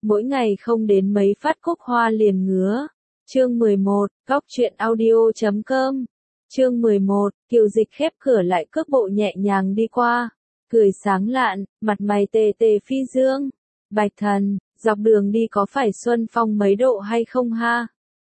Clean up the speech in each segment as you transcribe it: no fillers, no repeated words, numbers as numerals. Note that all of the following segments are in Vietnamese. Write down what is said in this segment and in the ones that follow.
mỗi ngày không đến mấy phát cúc hoa liền ngứa. Chương 11, Góc truyện audio.com. Chương 11, Kiều Dịch khép cửa lại cước bộ nhẹ nhàng đi qua, cười sáng lạn, mặt mày tê tê phi dương. Bạch Thần, dọc đường đi có phải xuân phong mấy độ hay không ha?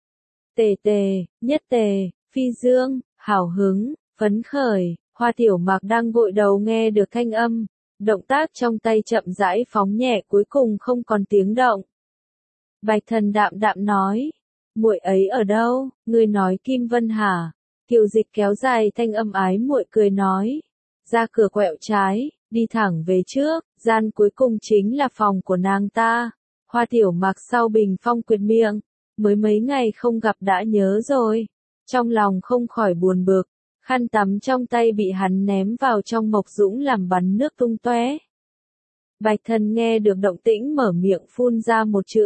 Tề tề, nhất tề, phi dương, hào hứng, phấn khởi, Hoa Tiểu Mạc đang gội đầu nghe được thanh âm, động tác trong tay chậm rãi phóng nhẹ cuối cùng không còn tiếng động. Bạch Thần đạm đạm nói, muội ấy ở đâu, ngươi nói Kim Vân hả? Kiều Dịch kéo dài thanh âm ái muội cười nói, ra cửa quẹo trái, đi thẳng về trước, gian cuối cùng chính là phòng của nàng ta. Hoa Tiểu Mạc sau bình phong quyệt miệng, mới mấy ngày không gặp đã nhớ rồi, trong lòng không khỏi buồn bực, khăn tắm trong tay bị hắn ném vào trong mộc dũng làm bắn nước tung tóe. Bạch Thần nghe được động tĩnh mở miệng phun ra một chữ.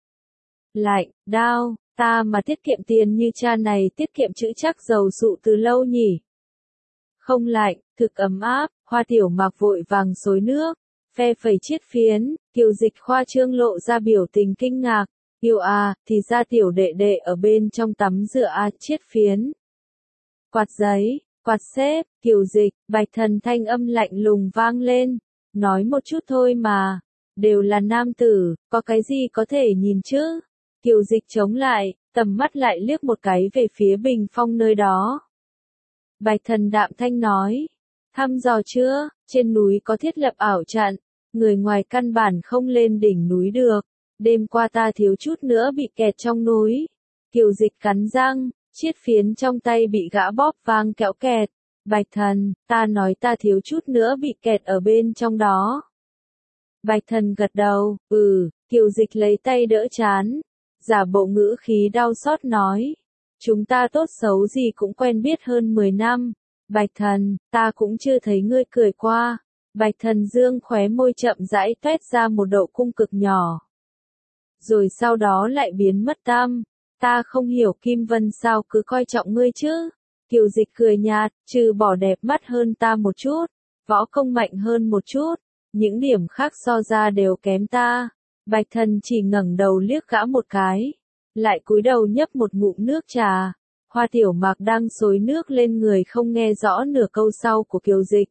Lạnh, đao, ta mà tiết kiệm tiền như cha này tiết kiệm chữ chắc dầu sụ từ lâu nhỉ. Không lạnh, thực ấm áp, Hoa Tiểu Mạc vội vàng xối nước, phe phẩy chiết phiến, Kiều Dịch khoa trương lộ ra biểu tình kinh ngạc, yêu à, thì ra tiểu đệ đệ ở bên trong tắm rửa à, chiết phiến. Quạt giấy, quạt xếp, Kiều Dịch, Bạch Thần thanh âm lạnh lùng vang lên, nói một chút thôi mà, đều là nam tử, có cái gì có thể nhìn chứ? Kiều Dịch chống lại, tầm mắt lại liếc một cái về phía bình phong nơi đó. Bạch Thần đạm thanh nói, thăm dò chưa, trên núi có thiết lập ảo trận, người ngoài căn bản không lên đỉnh núi được, đêm qua ta thiếu chút nữa bị kẹt trong núi. Kiều Dịch cắn răng, chiết phiến trong tay bị gã bóp vang kẽo kẹt. Bạch Thần, ta nói ta thiếu chút nữa bị kẹt ở bên trong đó. Bạch Thần gật đầu, Kiều Dịch lấy tay đỡ chán, giả bộ ngữ khí đau xót nói, chúng ta tốt xấu gì cũng quen biết hơn 10 năm, Bạch Thần, ta cũng chưa thấy ngươi cười qua. Bạch Thần dương khóe môi chậm rãi toét ra một độ cung cực nhỏ, rồi sau đó lại biến mất tăm. Ta không hiểu Kim Vân sao cứ coi trọng ngươi chứ. Kiều Dịch cười nhạt, trừ bỏ đẹp mắt hơn ta một chút, võ công mạnh hơn một chút, những điểm khác so ra đều kém ta. Bạch Thần chỉ ngẩng đầu liếc gã một cái, lại cúi đầu nhấp một ngụm nước trà. Hoa Tiểu Mạc đang xối nước lên người không nghe rõ nửa câu sau của Kiều Dịch.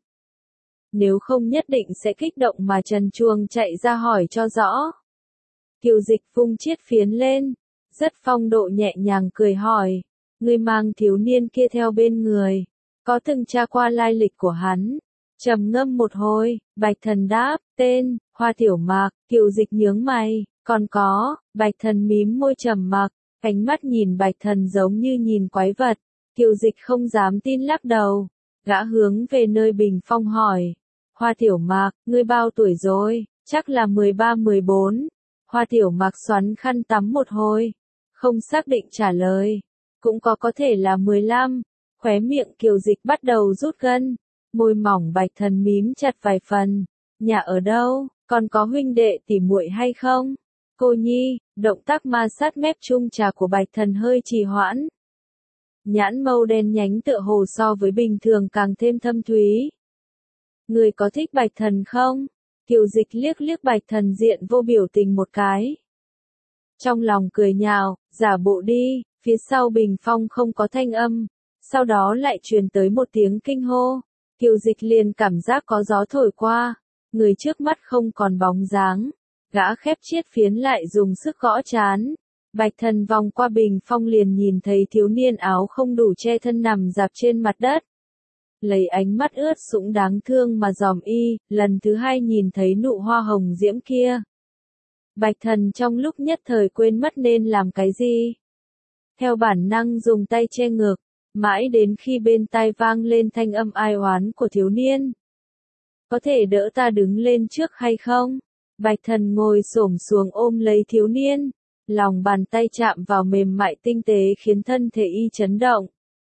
Nếu không nhất định sẽ kích động mà trần truồng chạy ra hỏi cho rõ. Kiều Dịch vung chiết phiến lên, rất phong độ nhẹ nhàng cười hỏi, ngươi mang thiếu niên kia theo bên người, có từng tra qua lai lịch của hắn? Trầm ngâm một hồi, Bạch Thần đáp, tên, Hoa Tiểu Mạc. Kiều Dịch nhướng mày, còn có, Bạch Thần mím môi trầm mặc, ánh mắt nhìn Bạch Thần giống như nhìn quái vật. Kiều Dịch không dám tin lắc đầu, gã hướng về nơi bình phong hỏi, Hoa Tiểu Mạc, ngươi bao tuổi rồi? Chắc là 13-14. Hoa Tiểu Mạc xoắn khăn tắm một hồi, không xác định trả lời, cũng có thể là 15. Khóe miệng Kiều Dịch bắt đầu rút gân, môi mỏng Bạch Thần mím chặt vài phần. Nhà ở đâu, còn có huynh đệ tỉ muội hay không? Cô nhi, động tác ma sát mép chung trà của Bạch Thần hơi trì hoãn. Nhãn mâu đen nhánh tựa hồ so với bình thường càng thêm thâm thúy. Người có thích Bạch Thần không? Kiều Dịch liếc liếc Bạch Thần diện vô biểu tình một cái. Trong lòng cười nhạo, giả bộ đi, phía sau bình phong không có thanh âm, sau đó lại truyền tới một tiếng kinh hô. Kiều Dịch liền cảm giác có gió thổi qua, người trước mắt không còn bóng dáng, gã khép chiết phiến lại dùng sức gõ trán. Bạch Thần vòng qua bình phong liền nhìn thấy thiếu niên áo không đủ che thân nằm dạp trên mặt đất. Lấy ánh mắt ướt sũng đáng thương mà dòm y, lần thứ hai nhìn thấy nụ hoa hồng diễm kia. Bạch Thần trong lúc nhất thời quên mất nên làm cái gì. Theo bản năng dùng tay che ngực, mãi đến khi bên tai vang lên thanh âm ai oán của thiếu niên. Có thể đỡ ta đứng lên trước hay không? Bạch Thần ngồi xổm xuống ôm lấy thiếu niên, lòng bàn tay chạm vào mềm mại tinh tế khiến thân thể y chấn động.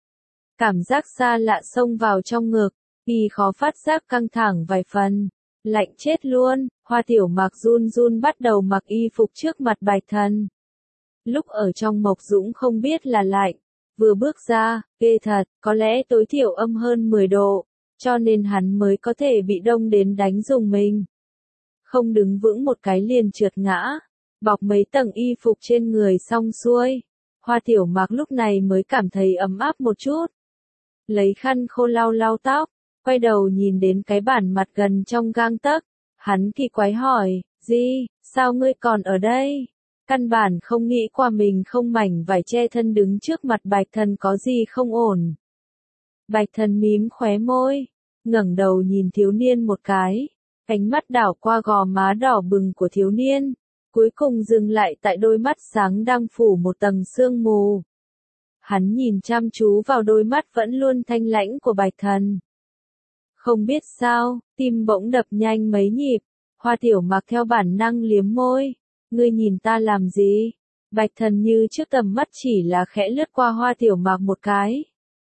Cảm giác xa lạ xông vào trong ngực, y khó phát giác căng thẳng vài phần, lạnh chết luôn. Hoa Tiểu Mạc run run bắt đầu mặc y phục trước mặt Bạch Thần. Lúc ở trong mộc dũng không biết là lạnh, vừa bước ra, ghê thật, có lẽ tối thiểu âm hơn 10 độ, cho nên hắn mới có thể bị đông đến đánh dùng mình. Không đứng vững một cái liền trượt ngã, bọc mấy tầng y phục trên người xong xuôi. Hoa Tiểu Mạc lúc này mới cảm thấy ấm áp một chút. Lấy khăn khô lau lau tóc, quay đầu nhìn đến cái bản mặt gần trong gang tấc. Hắn kỳ quái hỏi, Di, sao ngươi còn ở đây? Căn bản không nghĩ qua mình không mảnh vải che thân đứng trước mặt Bạch Thần có gì không ổn. Bạch Thần mím khóe môi, ngẩng đầu nhìn thiếu niên một cái, ánh mắt đảo qua gò má đỏ bừng của thiếu niên, cuối cùng dừng lại tại đôi mắt sáng đang phủ một tầng sương mù. Hắn nhìn chăm chú vào đôi mắt vẫn luôn thanh lãnh của Bạch Thần. Không biết sao, tim bỗng đập nhanh mấy nhịp, Hoa Tiểu Mạc theo bản năng liếm môi, ngươi nhìn ta làm gì? Bạch Thần như trước tầm mắt chỉ là khẽ lướt qua Hoa Tiểu Mạc một cái.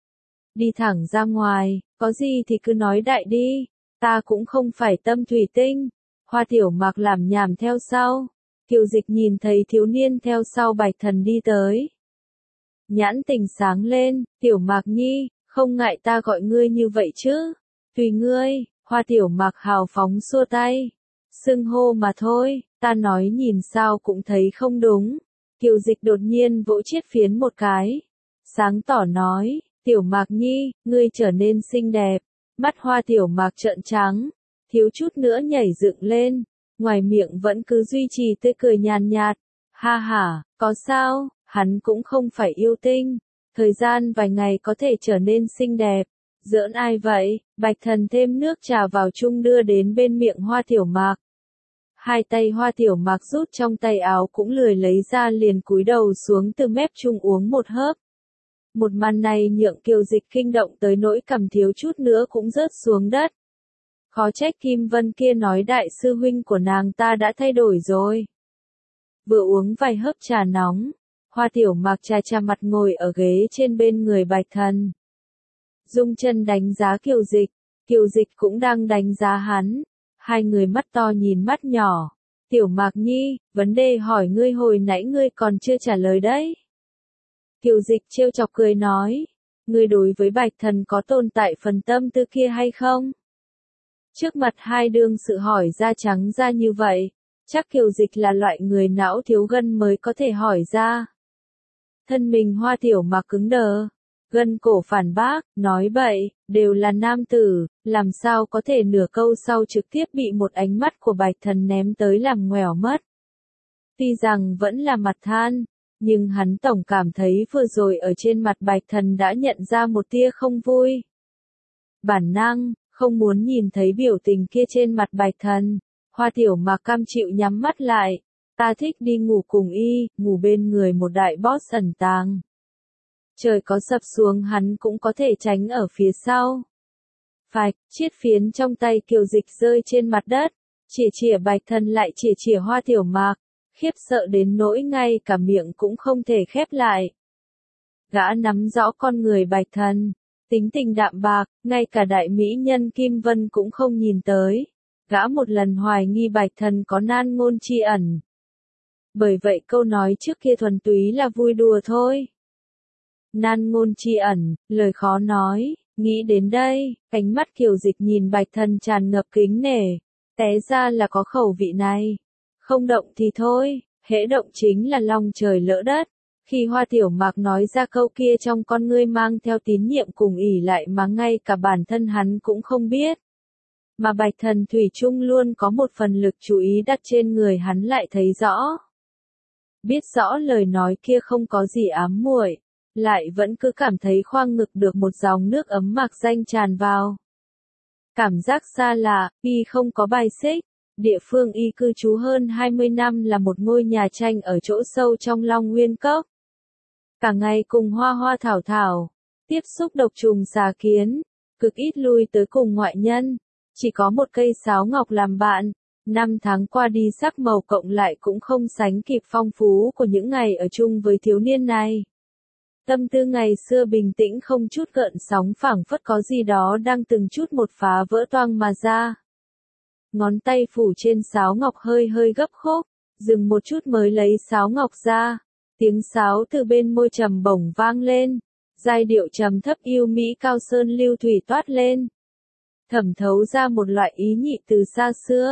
Đi thẳng ra ngoài, có gì thì cứ nói đại đi, ta cũng không phải tâm thủy tinh. Hoa Tiểu Mạc làm nhảm theo sau, Kiều Dịch nhìn thấy thiếu niên theo sau Bạch Thần đi tới. Nhãn tình sáng lên, Tiểu Mạc nhi, không ngại ta gọi ngươi như vậy chứ? Tùy ngươi, Hoa Tiểu Mạc hào phóng xua tay. Xưng hô mà thôi, ta nói nhìn sao cũng thấy không đúng. Kiều Dịch đột nhiên vỗ chiếc phiến một cái. Sáng tỏ nói, Tiểu Mạc nhi, ngươi trở nên xinh đẹp. Mắt Hoa Tiểu Mạc trợn trắng, thiếu chút nữa nhảy dựng lên. Ngoài miệng vẫn cứ duy trì tươi cười nhàn nhạt. Ha ha, có sao, hắn cũng không phải yêu tinh. Thời gian vài ngày có thể trở nên xinh đẹp. Giỡn ai vậy? Bạch Thần thêm nước trà vào chung đưa đến bên miệng Hoa Tiểu Mạc. Hai tay Hoa Tiểu Mạc rút trong tay áo cũng lười lấy ra liền cúi đầu xuống từ mép chung uống một hớp. Một màn này nhượng Kiều Dịch kinh động tới nỗi cầm thiếu chút nữa cũng rớt xuống đất. Khó trách Kim Vân kia nói đại sư huynh của nàng ta đã thay đổi rồi. Vừa uống vài hớp trà nóng, Hoa Tiểu Mạc chà chà mặt ngồi ở ghế trên bên người Bạch Thần. Dung chân đánh giá Kiều Dịch cũng đang đánh giá hắn. Hai người mắt to nhìn mắt nhỏ. Tiểu Mạc nhi, vấn đề hỏi ngươi hồi nãy ngươi còn chưa trả lời đấy. Kiều Dịch trêu chọc cười nói, ngươi đối với Bạch Thần có tồn tại phần tâm tư kia hay không? Trước mặt hai đương sự hỏi ra trắng ra như vậy, chắc Kiều Dịch là loại người não thiếu gân mới có thể hỏi ra. Thân mình Hoa Tiểu Mạc cứng đờ, gân cổ phản bác, nói bậy, đều là nam tử, làm sao có thể nửa câu sau trực tiếp bị một ánh mắt của Bạch Thần ném tới làm ngoẻo mất. Tuy rằng vẫn là mặt than, nhưng hắn tổng cảm thấy vừa rồi ở trên mặt Bạch Thần đã nhận ra một tia không vui. Bản năng, không muốn nhìn thấy biểu tình kia trên mặt Bạch Thần, Hoa Tiểu Mạc cam chịu nhắm mắt lại, ta thích đi ngủ cùng y, ngủ bên người một đại boss ẩn tàng. Trời có sập xuống hắn cũng có thể tránh ở phía sau. Phạch, chiếc phiến trong tay Kiều Dịch rơi trên mặt đất, chỉa Bạch Thần lại chỉa Hoa Tiểu Mạc, khiếp sợ đến nỗi ngay cả miệng cũng không thể khép lại. Gã nắm rõ con người Bạch Thần, tính tình đạm bạc, ngay cả đại mỹ nhân Kim Vân cũng không nhìn tới. Gã một lần hoài nghi Bạch Thần có nan ngôn tri ẩn. Bởi vậy câu nói trước kia thuần túy là vui đùa thôi. Nan ngôn tri ẩn, lời khó nói, nghĩ đến đây, ánh mắt Kiều Dịch nhìn Bạch Thần tràn ngập kính nể, té ra là có khẩu vị này. Không động thì thôi, hễ động chính là long trời lỡ đất. Khi Hoa Tiểu Mạc nói ra câu kia trong con ngươi mang theo tín nhiệm cùng ỷ lại mà ngay cả bản thân hắn cũng không biết. Mà Bạch Thần thủy chung luôn có một phần lực chú ý đặt trên người hắn lại thấy rõ. Biết rõ lời nói kia không có gì ám muội, lại vẫn cứ cảm thấy khoang ngực được một dòng nước ấm mạc danh tràn vào. Cảm giác xa lạ, y không có bài xích. Địa phương y cư trú hơn 20 năm là một ngôi nhà tranh ở chỗ sâu trong Long Nguyên Cốc. Cả ngày cùng hoa hoa thảo thảo, tiếp xúc độc trùng xà kiến, cực ít lui tới cùng ngoại nhân. Chỉ có một cây sáo ngọc làm bạn, 5 tháng qua đi sắc màu cộng lại cũng không sánh kịp phong phú của những ngày ở chung với thiếu niên này. Tâm tư ngày xưa bình tĩnh không chút gợn sóng phảng phất có gì đó đang từng chút một phá vỡ toang mà ra. Ngón tay phủ trên sáo ngọc hơi hơi gấp khúc, dừng một chút mới lấy sáo ngọc ra. Tiếng sáo từ bên môi trầm bổng vang lên, giai điệu trầm thấp yêu mỹ cao sơn lưu thủy toát lên. Thẩm thấu ra một loại ý nhị từ xa xưa,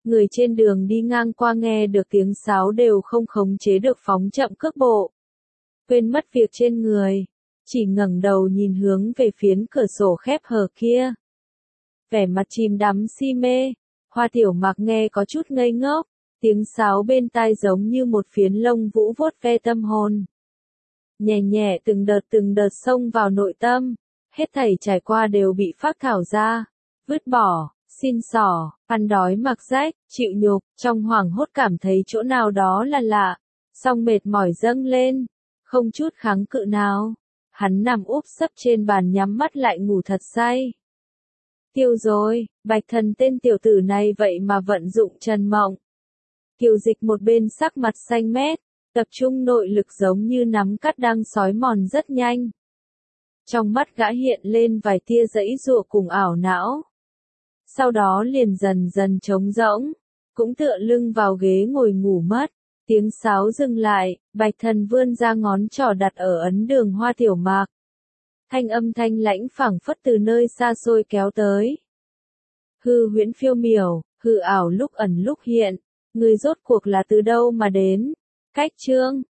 Người trên đường đi ngang qua nghe được tiếng sáo đều không khống chế được phóng chậm cước bộ. Quên mất việc trên người, chỉ ngẩng đầu nhìn hướng về phiến cửa sổ khép hờ kia. Vẻ mặt chìm đắm si mê, Hoa Tiểu Mạc nghe có chút ngây ngốc, tiếng sáo bên tai giống như một phiến lông vũ vuốt ve tâm hồn. Nhẹ nhẹ từng đợt xông vào nội tâm, hết thảy trải qua đều bị phác thảo ra, vứt bỏ, xin xỏ, ăn đói mặc rách, chịu nhục, trong hoảng hốt cảm thấy chỗ nào đó là lạ, song mệt mỏi dâng lên, không chút kháng cự nào. Hắn nằm úp sấp trên bàn nhắm mắt lại ngủ thật say. Tiêu rồi, Bạch Thần tên tiểu tử này vậy mà vận dụng trần mộng. Kiều Dịch một bên sắc mặt xanh mét, tập trung nội lực giống như nắm cắt đang xói mòn rất nhanh. Trong mắt gã hiện lên vài tia giãy giụa cùng ảo não. Sau đó liền dần dần trống rỗng, cũng tựa lưng vào ghế ngồi ngủ mất. Tiếng sáo dừng lại, Bạch Thần vươn ra ngón trỏ đặt ở ấn đường Hoa Tiểu Mạc. Thanh âm thanh lãnh phảng phất từ nơi xa xôi kéo tới. Hư huyễn phiêu miểu, hư ảo lúc ẩn lúc hiện, người rốt cuộc là từ đâu mà đến? Cách chương